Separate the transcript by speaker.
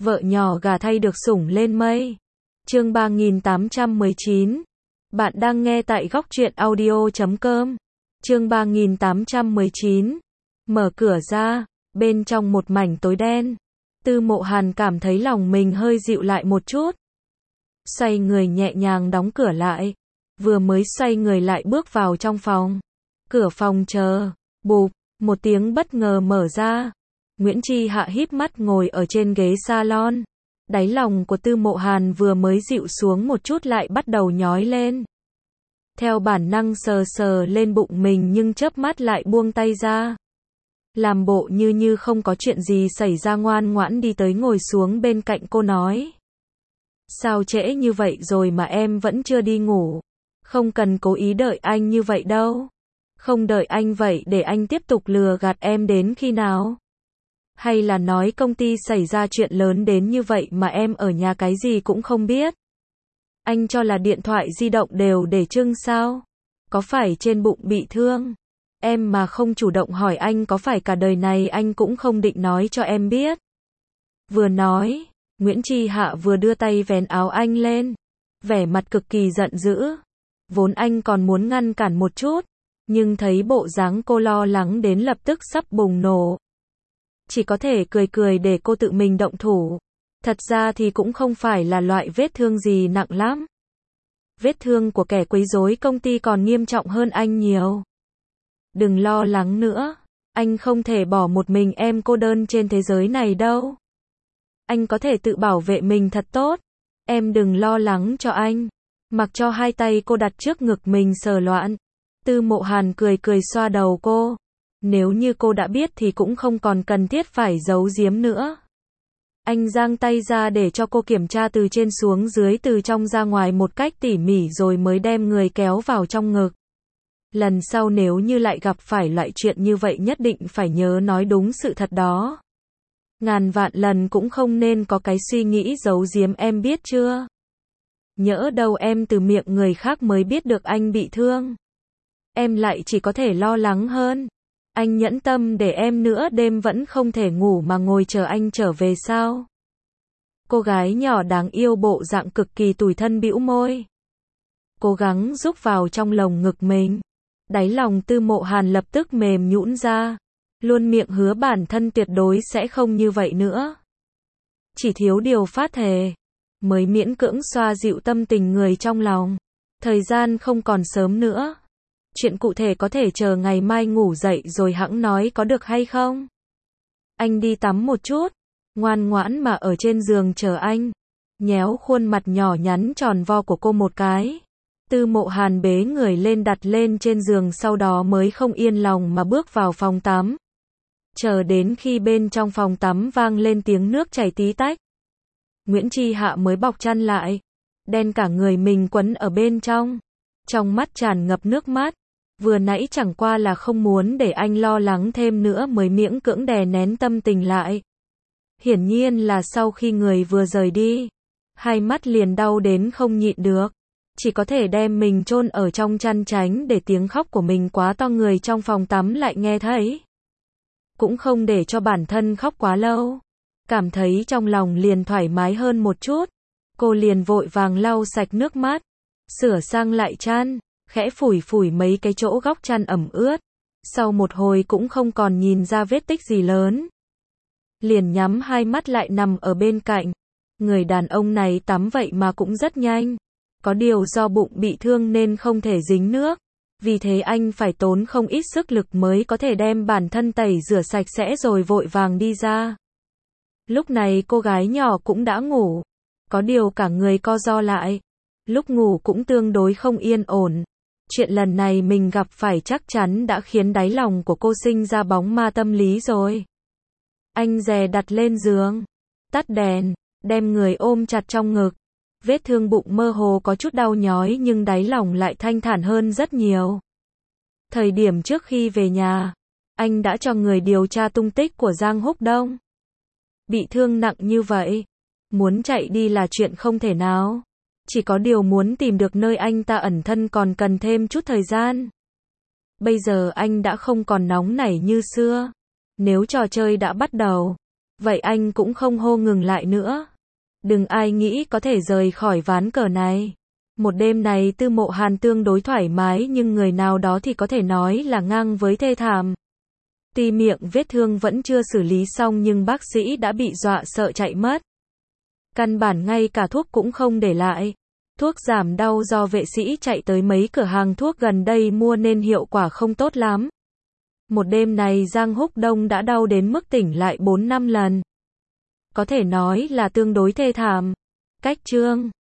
Speaker 1: Vợ nhỏ gà thay được sủng lên mây. Chương 3819. Bạn đang nghe tại góc truyện audio.com. Chương 3819. Mở cửa ra, bên trong một mảnh tối đen. Tư Mộ Hàn cảm thấy lòng mình hơi dịu lại một chút. Xoay người nhẹ nhàng đóng cửa lại. Vừa mới xoay người lại bước vào trong phòng. Cửa phòng chờ, bụp, một tiếng bất ngờ mở ra. Nguyễn Chi Hạ híp mắt ngồi ở trên ghế salon. Đáy lòng của Tư Mộ Hàn vừa mới dịu xuống một chút lại bắt đầu nhói lên. Theo bản năng sờ sờ lên bụng mình nhưng chớp mắt lại buông tay ra. Làm bộ như không có chuyện gì xảy ra, ngoan ngoãn đi tới ngồi xuống bên cạnh cô nói. Sao trễ như vậy rồi mà em vẫn chưa đi ngủ? Không cần cố ý đợi anh như vậy đâu. Không đợi anh vậy để anh tiếp tục lừa gạt em đến khi nào? Hay là nói công ty xảy ra chuyện lớn đến như vậy mà em ở nhà cái gì cũng không biết? Anh cho là điện thoại di động đều để trưng sao? Có phải trên bụng bị thương? Em mà không chủ động hỏi anh có phải cả đời này anh cũng không định nói cho em biết? Vừa nói, Nguyễn Chi Hạ vừa đưa tay vén áo anh lên. Vẻ mặt cực kỳ giận dữ. Vốn anh còn muốn ngăn cản một chút, nhưng thấy bộ dáng cô lo lắng đến lập tức sắp bùng nổ. Chỉ có thể cười để cô tự mình động thủ. Thật ra thì cũng không phải là loại vết thương gì nặng lắm. Vết thương của kẻ quấy rối công ty còn nghiêm trọng hơn anh nhiều. Đừng lo lắng nữa. Anh không thể bỏ một mình em cô đơn trên thế giới này đâu. Anh có thể tự bảo vệ mình thật tốt. Em đừng lo lắng cho anh. Mặc cho hai tay cô đặt trước ngực mình sờ loạn. Tư Mộ Hàn cười xoa đầu cô. Nếu như cô đã biết thì cũng không còn cần thiết phải giấu giếm nữa. Anh giang tay ra để cho cô kiểm tra từ trên xuống dưới, từ trong ra ngoài một cách tỉ mỉ rồi mới đem người kéo vào trong ngực. Lần sau nếu như lại gặp phải loại chuyện như vậy nhất định phải nhớ nói đúng sự thật đó. Ngàn vạn lần cũng không nên có cái suy nghĩ giấu giếm, em biết chưa? Nhỡ đâu em từ miệng người khác mới biết được anh bị thương. Em lại chỉ có thể lo lắng hơn. Anh nhẫn tâm để em nửa đêm vẫn không thể ngủ mà ngồi chờ anh trở về sao? Cô gái nhỏ đáng yêu bộ dạng cực kỳ tủi thân bĩu môi. Cố gắng rúc vào trong lồng ngực mình. Đáy lòng Tư Mộ Hàn lập tức mềm nhũn ra. Luôn miệng hứa bản thân tuyệt đối sẽ không như vậy nữa. Chỉ thiếu điều phát thề. Mới miễn cưỡng xoa dịu tâm tình người trong lòng. Thời gian không còn sớm nữa. Chuyện cụ thể có thể chờ ngày mai ngủ dậy rồi hẵng nói có được hay không? Anh đi tắm một chút, ngoan ngoãn mà ở trên giường chờ anh. Nhéo khuôn mặt nhỏ nhắn tròn vo của cô một cái. Tư Mộ Hàn bế người lên đặt lên trên giường, sau đó mới không yên lòng mà bước vào phòng tắm. Chờ đến khi bên trong phòng tắm vang lên tiếng nước chảy tí tách. Nguyễn Chi Hạ mới bọc chăn lại. Đen cả người mình quấn ở bên trong. Trong mắt tràn ngập nước mắt. Vừa nãy chẳng qua là không muốn để anh lo lắng thêm nữa mới miễn cưỡng đè nén tâm tình lại. Hiển nhiên là sau khi người vừa rời đi, hai mắt liền đau đến không nhịn được. Chỉ có thể đem mình chôn ở trong chăn tránh để tiếng khóc của mình quá to người trong phòng tắm lại nghe thấy. Cũng không để cho bản thân khóc quá lâu. Cảm thấy trong lòng liền thoải mái hơn một chút. Cô liền vội vàng lau sạch nước mắt. Sửa sang lại chăn. Khẽ phủi mấy cái chỗ góc chăn ẩm ướt. Sau một hồi cũng không còn nhìn ra vết tích gì lớn. Liền nhắm hai mắt lại nằm ở bên cạnh. Người đàn ông này tắm vậy mà cũng rất nhanh. Có điều do bụng bị thương nên không thể dính nước. Vì thế anh phải tốn không ít sức lực mới có thể đem bản thân tẩy rửa sạch sẽ rồi vội vàng đi ra. Lúc này cô gái nhỏ cũng đã ngủ. Có điều cả người co ro lại. Lúc ngủ cũng tương đối không yên ổn. Chuyện lần này mình gặp phải chắc chắn đã khiến đáy lòng của cô sinh ra bóng ma tâm lý rồi. Anh dè đặt lên giường, tắt đèn, đem người ôm chặt trong ngực. Vết thương bụng mơ hồ có chút đau nhói nhưng đáy lòng lại thanh thản hơn rất nhiều. Thời điểm trước khi về nhà, anh đã cho người điều tra tung tích của Giang Húc Đông. Bị thương nặng như vậy, muốn chạy đi là chuyện không thể nào. Chỉ có điều muốn tìm được nơi anh ta ẩn thân còn cần thêm chút thời gian. Bây giờ anh đã không còn nóng nảy như xưa. Nếu trò chơi đã bắt đầu, Vậy anh cũng không hô ngừng lại nữa. Đừng ai nghĩ có thể rời khỏi ván cờ này. Một đêm này Tư Mộ Hàn tương đối thoải mái nhưng người nào đó thì có thể nói là ngang với thê thảm. Tuy miệng vết thương vẫn chưa xử lý xong nhưng bác sĩ đã bị dọa sợ chạy mất. Căn bản ngay cả thuốc cũng không để lại. Thuốc giảm đau do vệ sĩ chạy tới mấy cửa hàng thuốc gần đây mua nên hiệu quả không tốt lắm. Một đêm này Giang Húc Đông đã đau đến mức tỉnh lại 4-5 lần. Có thể nói là tương đối thê thảm. Cách chương